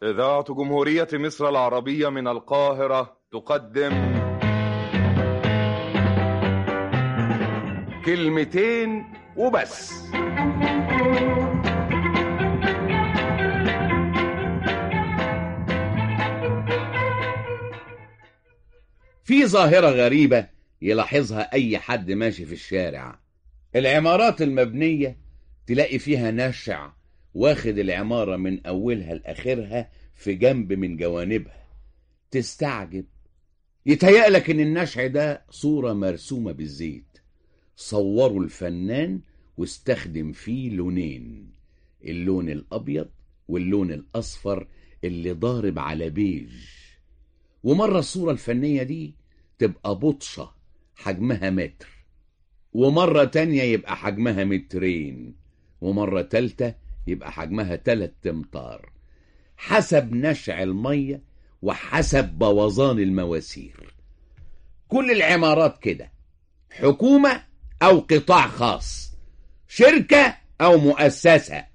إذاعة جمهورية مصر العربية من القاهرة تقدم كلمتين وبس. في ظاهرة غريبة يلاحظها أي حد ماشي في الشارع. العمارات المبنية تلاقي فيها نشع واخد العمارة من أولها لآخرها في جنب من جوانبها. تستعجب، يتهيألك إن النشع ده صورة مرسومة بالزيت. صوروا الفنان واستخدم فيه لونين، اللون الأبيض واللون الأصفر اللي ضارب على بيج. ومرة الصورة الفنية دي تبقى بطشة حجمها متر، ومرة تانية يبقى حجمها مترين، ومرة تالتة يبقى حجمها 3 أمتار، حسب نشع المية وحسب بوظان المواسير. كل العمارات كده، حكومة أو قطاع خاص، شركة أو مؤسسة،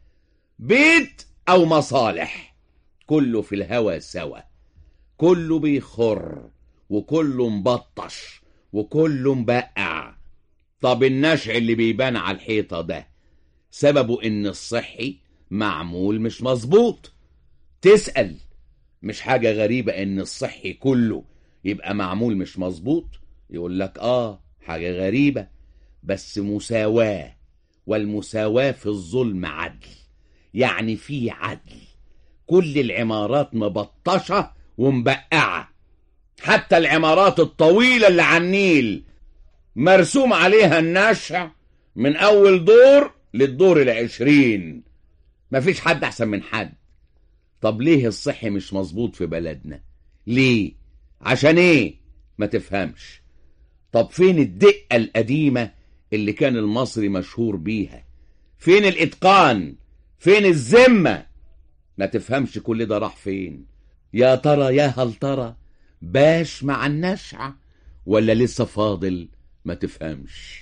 بيت أو مصالح، كله في الهوا سوا، كله بيخر وكله مبطش وكله مبقع. طب النشع اللي بيبان على الحيطة ده سببه ان الصحي معمول مش مظبوط. تسأل، مش حاجة غريبة ان الصحي كله يبقى معمول مش مظبوط؟ يقول لك حاجة غريبة، بس مساواة، والمساواة في الظلم عدل. يعني في عدل، كل العمارات مبطشة ومبقعة، حتى العمارات الطويلة اللي على النيل مرسوم عليها النشع من أول دور للدور 20. مفيش حد أحسن من حد. طب ليه الصحي مش مظبوط في بلدنا؟ ليه؟ عشان ايه؟ ما تفهمش. طب فين الدقة القديمة اللي كان المصري مشهور بيها؟ فين الإتقان؟ فين الذمة؟ ما تفهمش كل ده راح فين؟ يا ترى يا هل ترى باش مع النشع ولا لسه فاضل؟ ما تفهمش.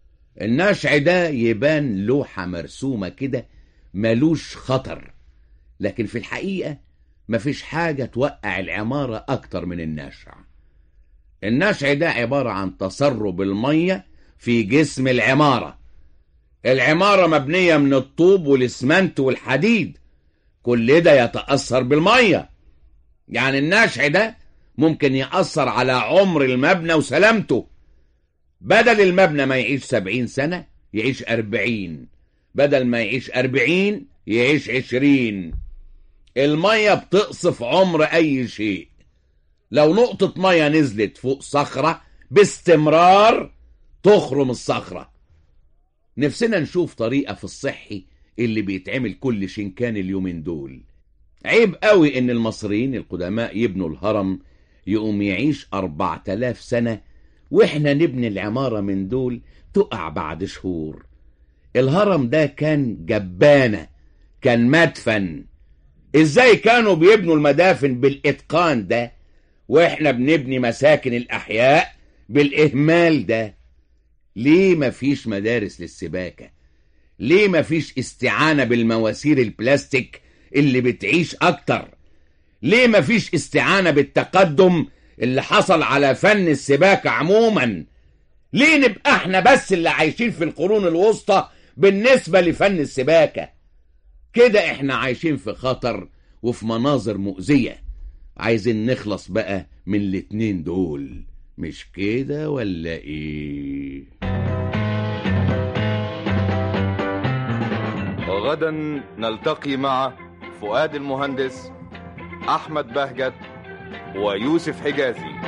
النشع ده يبان لوحة مرسومة كده ملوش خطر، لكن في الحقيقة مفيش حاجة توقع العمارة أكتر من النشع. النشع ده عبارة عن تسرب المية في جسم العمارة. العمارة مبنية من الطوب والإسمنت والحديد، كل ده يتأثر بالمية. يعني النشع ده ممكن يأثر على عمر المبنى وسلامته. بدل المبنى ما يعيش 70 سنة يعيش 40، بدل ما يعيش 40 يعيش 20. المية بتقصف عمر أي شيء. لو نقطة مية نزلت فوق صخرة باستمرار تخرم الصخرة. نفسنا نشوف طريقة في الصحي اللي بيتعمل كل شنكان اليومين دول. عيب قوي ان المصريين القدماء يبنوا الهرم يقوم يعيش 4000 سنة، واحنا نبني العمارة من دول تقع بعد شهور. الهرم ده كان جبانة، كان مدفن. ازاي كانوا بيبنوا المدافن بالاتقان ده واحنا بنبني مساكن الاحياء بالاهمال ده؟ ليه مفيش مدارس للسباكة؟ ليه مفيش استعانة بالمواسير البلاستيك اللي بتعيش اكتر؟ ليه مفيش استعانة بالتقدم اللي حصل على فن السباكة عموما؟ ليه نبقى احنا بس اللي عايشين في القرون الوسطى بالنسبة لفن السباكة؟ كده احنا عايشين في خطر وفي مناظر مؤذية. عايزين نخلص بقى من الاتنين دول، مش كده ولا ايه؟ وغدا نلتقي مع فؤاد المهندس، أحمد بهجت، ويوسف حجازي.